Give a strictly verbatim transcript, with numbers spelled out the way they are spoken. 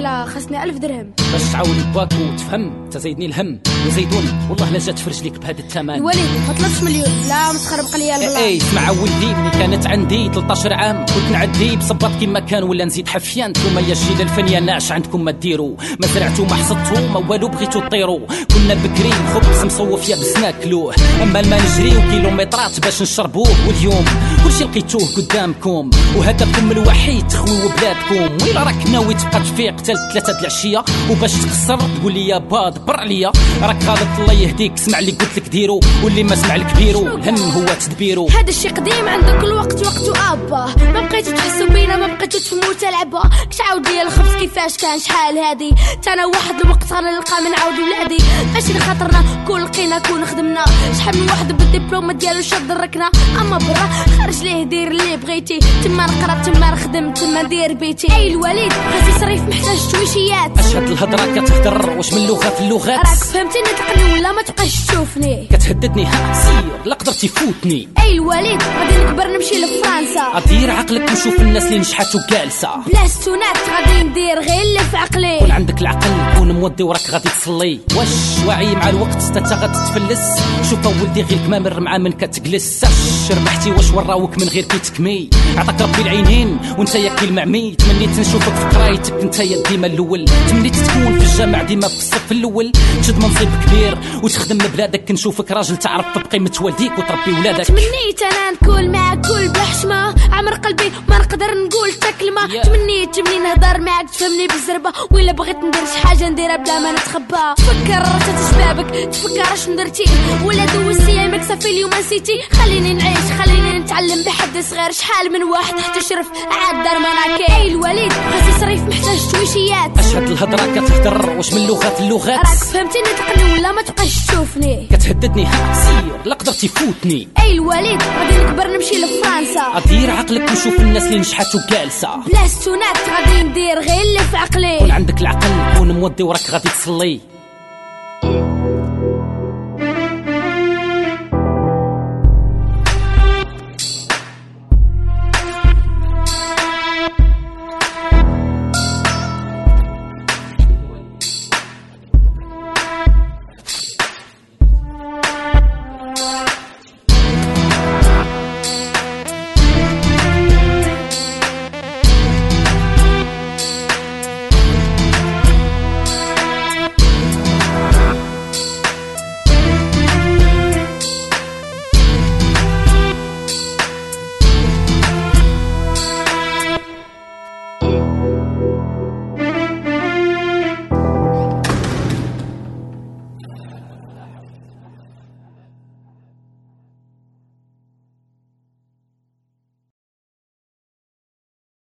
قيله خاصني ألف درهم باش تعاوني باك وتفهم تزيدني الهم وزيدوني والله لا جات فرج ليك بهذا الثمن. الوالد ما طلبش مليون لا مسخر بقى ليا البلان. اي اسمع ولدي ملي كانت عندي ثلاثة عشر عام كنت نعدي بصباط كيما كان ولا نزيد حفيان. نتوما يا الجيل الفنيه ناش عندكم ما ديروا ما زرعتوا ما حصدتوا ما والو بغيتوا طيروا. كنا بكري خبز مصوف يا بس ناكلوه اما الماء نجريو كيلومترات باش نشربوه. واليوم كلشي لقيتوه قدامكم وهدفكم الوحيد تخويو بلادكم. ويلا راك ناوي تبقى تفيق حتى ثلاثة د العشيه وباش تقصر تقول لي يا با دبر عليا راك غلط الله يهديك. سمع اللي قلت لك ديرو واللي ما سمع لك بيرو الهم هو تدبيرو. هذا الشيء قديم عندك الوقت وقت وابا ما بقيتو تحسوا بينا ما بقيتو تفهموا تلعبوا. كتعاود لي الخبز كيفاش كان شحال هادي تانا واحد الوقت غنلقى من عاود ولادي. ماشي خاطرنا كون لقينا كون خدمنا شحال من واحد بالدبلوم ديالو شاد الركنه اما برا خرج ليه دير اللي بغيتي تما نقرا تما نخدم تما ندير بيتي. اي الوليد غادي صريف محتاج تويشيات اشهد الهضره كتهضر واش من لغه في اللغات. راك فهمتيني تقني ولا ما تبقاش تشوفني كتهددني ها سير لا قدرتي فوتني. اي الوليد غادي نكبر نمشي لفرنسا ادير عقلك ونشوف الناس اللي نجحات وجالسه بلا ستونات غادي ندير غير اللي في عقلي. كون عندك العقل كون مودي وراك غادي تصلي. واش واعي مع الوقت انت غادي تفلس. شوف ولدي غير كمامر مع من كتجلس ربحتي واش وراوك من غير كي تكمي. عطاك ربي العينين وانت يا كي المعمي. تمنيت نشوفك في قرايتك انت يا ديما الاول. تمنيت تكون في الجامع ديما في الصف الاول تشد منصب كبير وتخدم بلادك. نشوفك راجل تعرف بقيمه والديك وتربي ولادك. تمنيت انا نكون معاك كل بحشمه عمر قلبي ما نقدر نقول تكلمه. yeah. تمنيت تمني نهضر معاك تفهمني بالزربه ولا بغيت ندير شي حاجه نديرها بلا ما نتخبى. تفكر راسك شبابك تفكر اش درتي ولا دوزتي ايامك صافي اليوم نسيتي. خليني نعيش خليني نتعلم بحد صغير شحال من واحد حتى شرف عاد دار مناكي. اي الوليد غادي صريف محتاج تويشيات اشهد الهضره كتهضر واش من لغه في اللغات. راك فهمتيني تقني ولا ما تبقاش تشوفني كتهددني ها سير لا قدرتي فوتني. اي الوليد غادي نكبر نمشي لفرنسا ادير عقلك ونشوف الناس اللي نجحات وجالسه بلا ستونات غادي ندير غير اللي في عقلي. كون عندك العقل كون مودي وراك غادي تصلي.